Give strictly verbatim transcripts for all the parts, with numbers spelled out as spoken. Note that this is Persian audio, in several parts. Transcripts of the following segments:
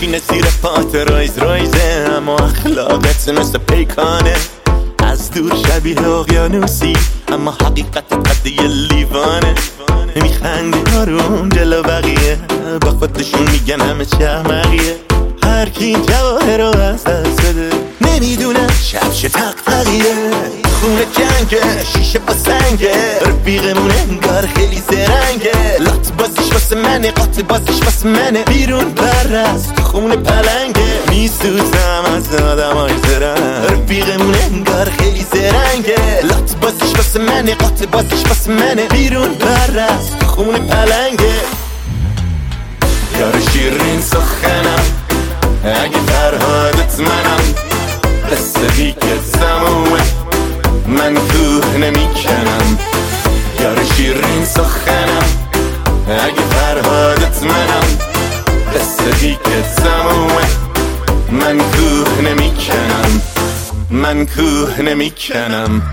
میشینه زیر پات رایز رایزه، اما اخلاقت مثل پیکانه. از دور شبیه اقیانوسی اما حقیقت قد یه لیوانه. میخنده آروم جلو بقیه، با خودشون میگن همه چهمقیه. هر کی جواهر رو از دست بده نمیدونه شب چه تقتقیه. خونه جنگه شیشه با سنگه، رفیقمون انگار خیلی زرنگه. لات بازیش واسه منه، قاط بازیش واسه منه. بیرون پرست تو خونه پلنگه، میسوزم از آدمای زرنگ. رفیقمون انگار خیلی زرنگه. لات بازیش واسه منه، قاط بازیش واسه منه. بیرون پرست تو خونه پلنگه. یار شیرین سخنم اگه فرهادت منم، قصه دیگه تمومه من کوه نمیکنم. یار شیرین سخنم اگه فرهادت منم، قصه دیگه تمومه من کوه نمیکنم. من کوه نمیکنم.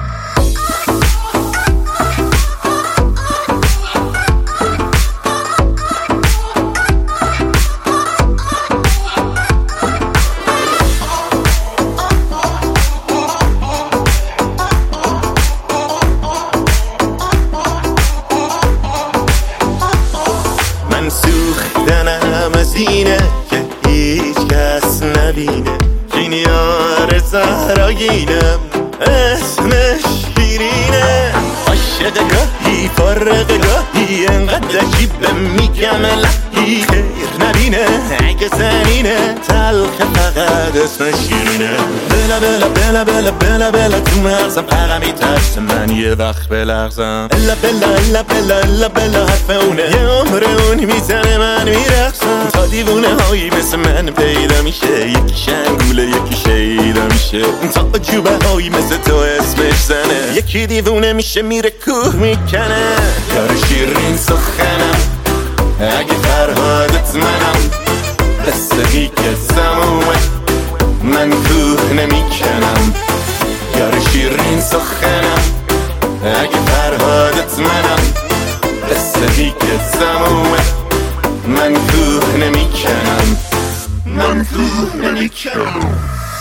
من سوختنم از اینه که هیچ کس نبینه. این یار زهراگینم اسمش شیرینه. عاشق گاهی فارغ گاهی انقدر عجیبه میگم الهی خیر نبینه. اگه زنینه تلخ فقط اسمش شیرینه. بلا بلا بلا بلا بلا بلا تو مغزم پرم میترسه من یه وقت بلغزم. الا بلا الا بلا الا بلا حرف اونه، یه عمر اون میزنه من میرقصم. تا دیوونه هایی مثل من پیدا میشه، یکی شنگوله یکی شیدا میشه. تا عجوبه هایی مثل تو اسمش زنه، یکی دیوونه میشه میره کوه میکنه. یار شیرین سخنم اگه فرهادت منم، قصه دیگه تمومه من کوه نمیکنم. یار شیرین سخنم اگه فرهادت منم، قصه دیگه تمومه من کوه نمیکنم. من کوه نمیکنم.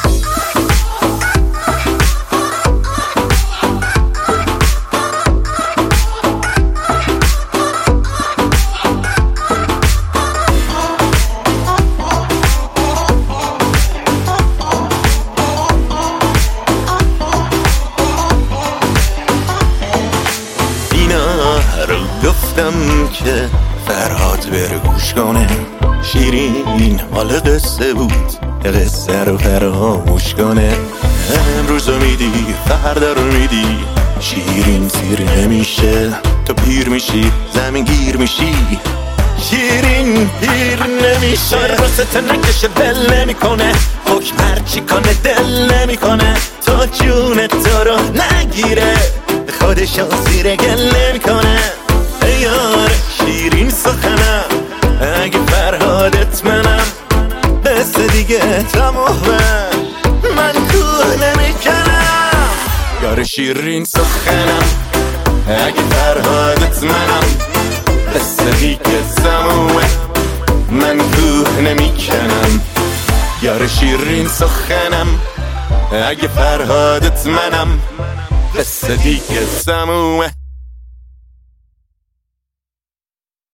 رو گفتم که فرهاد بره گوش کنه. شیرین مال قصه بود، قصه رو فراموش کنه. امروز رو میدی فردا رو میدی، شیرین سیر نمیشه. تو پیر میشی زمین گیر میشی، شیرین پیر نمیشه. راست نکشه دل نمیکنه، حکم هرچی کنه دل نمیکنه. تا جون تو رو نگیره خودشو زیر گل نمیکنه. ای یار شیرین سخنم اگه فرهادت منم، قصه دیگه تمومه من کوه نمیکنم. یار شیرین سخنم اگه فرهادت منم، قصه دیگه تمومه من کوه نمیکنم. یار شیرین سخنم اگه فرهادت منم، قصه دیگه تمومه